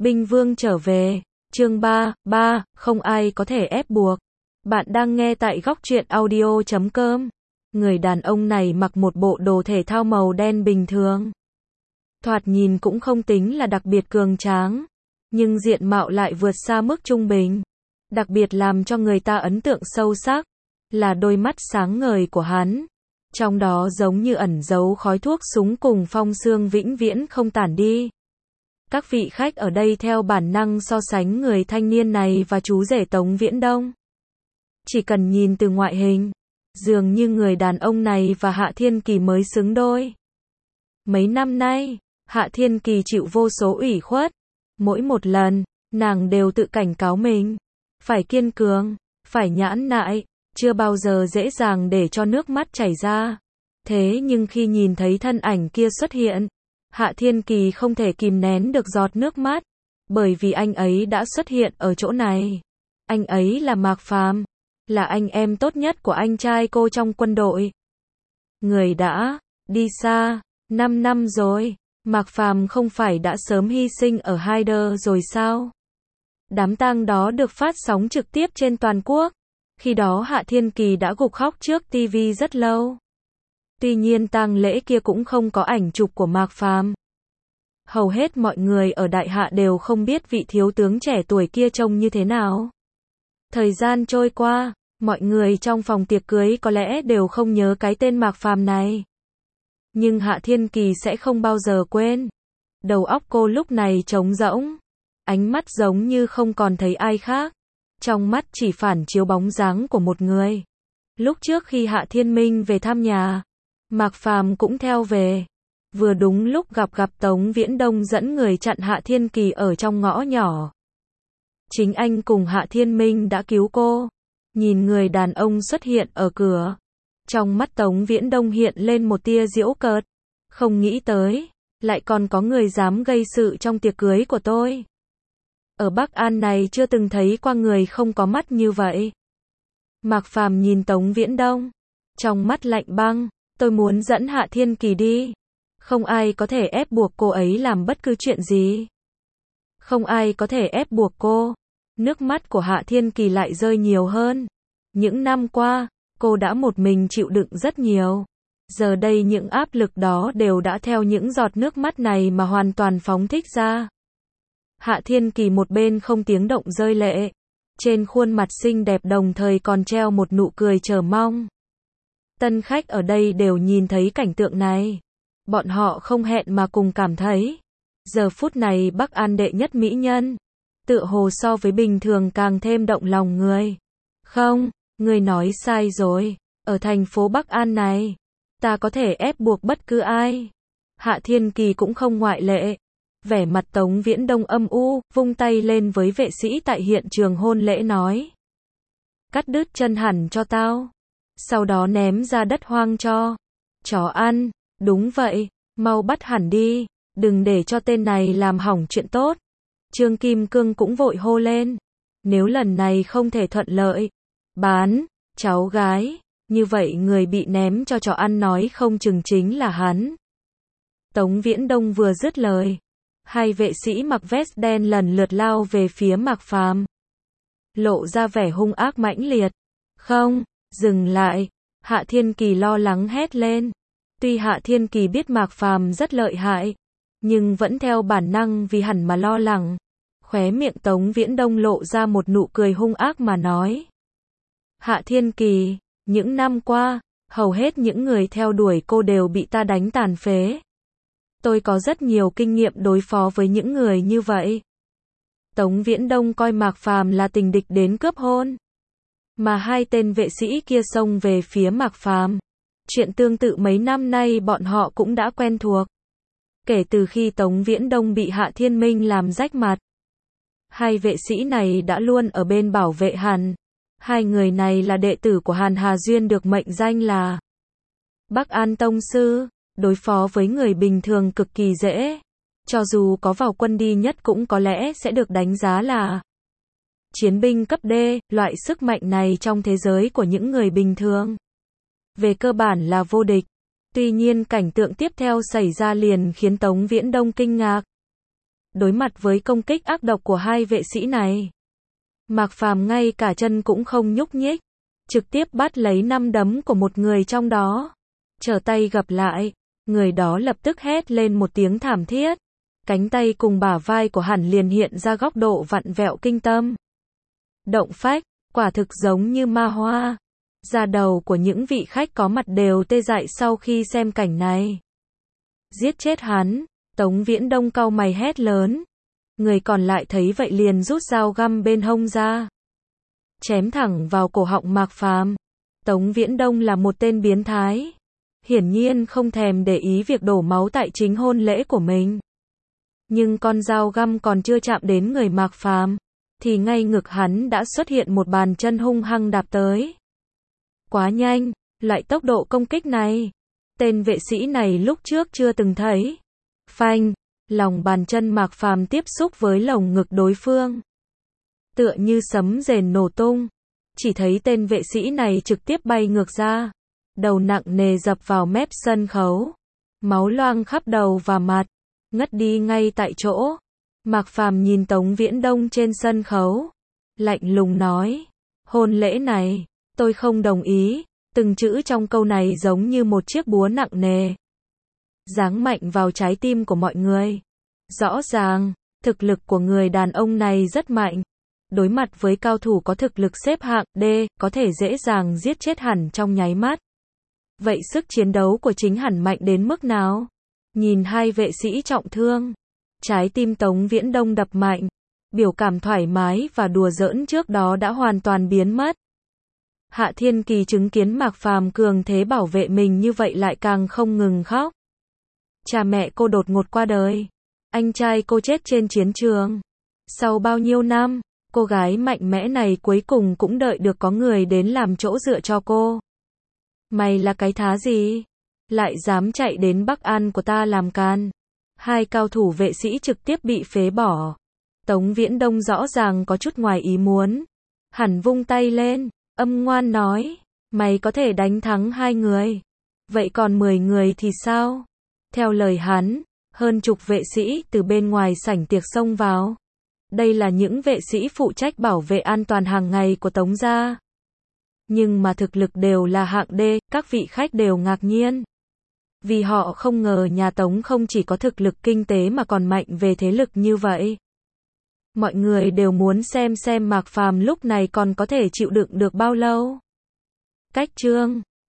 Binh Vương trở về. Chương 3, không ai có thể ép buộc. Bạn đang nghe tại góc truyện audio.com. Người đàn ông này mặc một bộ đồ thể thao màu đen bình thường. Thoạt nhìn cũng không tính là đặc biệt cường tráng, nhưng diện mạo lại vượt xa mức trung bình. Đặc biệt làm cho người ta ấn tượng sâu sắc là đôi mắt sáng ngời của hắn. Trong đó giống như ẩn giấu khói thuốc súng cùng phong sương vĩnh viễn không tản đi. Các vị khách ở đây theo bản năng so sánh người thanh niên này và chú rể Tống Viễn Đông. Chỉ cần nhìn từ ngoại hình, dường như người đàn ông này và Hạ Thiên Kỳ mới xứng đôi. Mấy năm nay, Hạ Thiên Kỳ chịu vô số ủy khuất. Mỗi một lần, nàng đều tự cảnh cáo mình. Phải kiên cường, phải nhãn nại, chưa bao giờ dễ dàng để cho nước mắt chảy ra. Thế nhưng khi nhìn thấy thân ảnh kia xuất hiện, Hạ Thiên Kỳ không thể kìm nén được giọt nước mắt, bởi vì anh ấy đã xuất hiện ở chỗ này. Anh ấy là Mạc Phàm, là anh em tốt nhất của anh trai cô trong quân đội. Người đã đi xa 5 năm rồi, Mạc Phàm không phải đã sớm hy sinh ở Haider rồi sao? Đám tang đó được phát sóng trực tiếp trên toàn quốc. Khi đó Hạ Thiên Kỳ đã gục khóc trước TV rất lâu. Tuy nhiên tang lễ kia cũng không có ảnh chụp của Mạc Phàm. Hầu hết mọi người ở Đại Hạ đều không biết vị thiếu tướng trẻ tuổi kia trông như thế nào. Thời gian trôi qua, mọi người trong phòng tiệc cưới có lẽ đều không nhớ cái tên Mạc Phàm này. Nhưng Hạ Thiên Kỳ sẽ không bao giờ quên. Đầu óc cô lúc này trống rỗng. Ánh mắt giống như không còn thấy ai khác. Trong mắt chỉ phản chiếu bóng dáng của một người. Lúc trước khi Hạ Thiên Minh về thăm nhà, Mạc Phàm cũng theo về. Vừa đúng lúc gặp Tống Viễn Đông dẫn người chặn Hạ Thiên Kỳ ở trong ngõ nhỏ. Chính anh cùng Hạ Thiên Minh đã cứu cô. Nhìn người đàn ông xuất hiện ở cửa, trong mắt Tống Viễn Đông hiện lên một tia giễu cợt. Không nghĩ tới, lại còn có người dám gây sự trong tiệc cưới của tôi. Ở Bắc An này chưa từng thấy qua người không có mắt như vậy. Mạc Phàm nhìn Tống Viễn Đông, trong mắt lạnh băng, tôi muốn dẫn Hạ Thiên Kỳ đi. Không ai có thể ép buộc cô ấy làm bất cứ chuyện gì. Không ai có thể ép buộc cô. Nước mắt của Hạ Thiên Kỳ lại rơi nhiều hơn. Những năm qua, cô đã một mình chịu đựng rất nhiều. Giờ đây những áp lực đó đều đã theo những giọt nước mắt này mà hoàn toàn phóng thích ra. Hạ Thiên Kỳ một bên không tiếng động rơi lệ. Trên khuôn mặt xinh đẹp đồng thời còn treo một nụ cười chờ mong. Tân khách ở đây đều nhìn thấy cảnh tượng này. Bọn họ không hẹn mà cùng cảm thấy. Giờ phút này Bắc An đệ nhất mỹ nhân. Tựa hồ so với bình thường càng thêm động lòng người. Không, người nói sai rồi. Ở thành phố Bắc An này, ta có thể ép buộc bất cứ ai. Hạ Thiên Kỳ cũng không ngoại lệ. Vẻ mặt Tống Viễn Đông âm u, vung tay lên với vệ sĩ tại hiện trường hôn lễ nói. Cắt đứt chân hẳn cho tao. Sau đó ném ra đất hoang cho chó ăn. Đúng vậy, mau bắt hẳn đi. Đừng để cho tên này làm hỏng chuyện tốt. Trương Kim Cương cũng vội hô lên. Nếu lần này không thể thuận lợi, bán cháu gái, như vậy người bị ném cho chó ăn nói không chừng chính là hắn. Tống Viễn Đông vừa dứt lời, hai vệ sĩ mặc vest đen lần lượt lao về phía Mạc Phàm, lộ ra vẻ hung ác mãnh liệt. Không, dừng lại. Hạ Thiên Kỳ lo lắng hét lên. Tuy Hạ Thiên Kỳ biết Mạc Phàm rất lợi hại, nhưng vẫn theo bản năng vì hẳn mà lo lắng. Khóe miệng Tống Viễn Đông lộ ra một nụ cười hung ác mà nói. Hạ Thiên Kỳ, những năm qua, hầu hết những người theo đuổi cô đều bị ta đánh tàn phế. Tôi có rất nhiều kinh nghiệm đối phó với những người như vậy. Tống Viễn Đông coi Mạc Phàm là tình địch đến cướp hôn. Mà hai tên vệ sĩ kia xông về phía Mạc Phàm. Chuyện tương tự mấy năm nay bọn họ cũng đã quen thuộc. Kể từ khi Tống Viễn Đông bị Hạ Thiên Minh làm rách mặt, hai vệ sĩ này đã luôn ở bên bảo vệ hắn. Hai người này là đệ tử của Hàn Hà Duyên được mệnh danh là Bắc An Tông Sư. Đối phó với người bình thường cực kỳ dễ. Cho dù có vào quân đi nhất cũng có lẽ sẽ được đánh giá là chiến binh cấp D. Loại sức mạnh này trong thế giới của những người bình thường, về cơ bản là vô địch. Tuy nhiên cảnh tượng tiếp theo xảy ra liền khiến Tống Viễn Đông kinh ngạc. Đối mặt với công kích ác độc của hai vệ sĩ này, Mạc Phàm ngay cả chân cũng không nhúc nhích, trực tiếp bắt lấy 5 đấm của một người trong đó. Trở tay gặp lại, người đó lập tức hét lên một tiếng thảm thiết. Cánh tay cùng bả vai của hắn liền hiện ra góc độ vặn vẹo kinh tâm. Động phách, quả thực giống như ma hoa. Da đầu của những vị khách có mặt đều tê dại sau khi xem cảnh này. Giết chết hắn, Tống Viễn Đông cau mày hét lớn. Người còn lại thấy vậy liền rút dao găm bên hông ra, chém thẳng vào cổ họng Mạc Phàm. Tống Viễn Đông là một tên biến thái, hiển nhiên không thèm để ý việc đổ máu tại chính hôn lễ của mình. Nhưng con dao găm còn chưa chạm đến người Mạc Phàm, thì ngay ngực hắn đã xuất hiện một bàn chân hung hăng đạp tới. Quá nhanh, loại tốc độ công kích này, tên vệ sĩ này lúc trước chưa từng thấy. Phanh, lòng bàn chân Mạc Phàm tiếp xúc với lồng ngực đối phương, tựa như sấm rền nổ tung. Chỉ thấy tên vệ sĩ này trực tiếp bay ngược ra, đầu nặng nề dập vào mép sân khấu, máu loang khắp đầu và mặt, ngất đi ngay tại chỗ. Mạc Phàm nhìn Tống Viễn Đông trên sân khấu, lạnh lùng nói, hôn lễ này, tôi không đồng ý. Từng chữ trong câu này giống như một chiếc búa nặng nề, giáng mạnh vào trái tim của mọi người. Rõ ràng, thực lực của người đàn ông này rất mạnh. Đối mặt với cao thủ có thực lực xếp hạng D, có thể dễ dàng giết chết hẳn trong nháy mắt. Vậy sức chiến đấu của chính hẳn mạnh đến mức nào? Nhìn hai vệ sĩ trọng thương, trái tim Tống Viễn Đông đập mạnh, biểu cảm thoải mái và đùa giỡn trước đó đã hoàn toàn biến mất. Hạ Thiên Kỳ chứng kiến Mạc Phàm cường thế bảo vệ mình như vậy lại càng không ngừng khóc. Cha mẹ cô đột ngột qua đời, anh trai cô chết trên chiến trường. Sau bao nhiêu năm, cô gái mạnh mẽ này cuối cùng cũng đợi được có người đến làm chỗ dựa cho cô. Mày là cái thá gì? Lại dám chạy đến Bắc An của ta làm can. Hai cao thủ vệ sĩ trực tiếp bị phế bỏ. Tống Viễn Đông rõ ràng có chút ngoài ý muốn. Hắn vung tay lên, âm ngoan nói, mày có thể đánh thắng 2 người. Vậy còn 10 người thì sao? Theo lời hắn, hơn chục vệ sĩ từ bên ngoài sảnh tiệc xông vào. Đây là những vệ sĩ phụ trách bảo vệ an toàn hàng ngày của Tống gia. Nhưng mà thực lực đều là hạng D, các vị khách đều ngạc nhiên. Vì họ không ngờ nhà Tống không chỉ có thực lực kinh tế mà còn mạnh về thế lực như vậy. Mọi người đều muốn xem Mạc Phàm lúc này còn có thể chịu đựng được bao lâu. Cách chương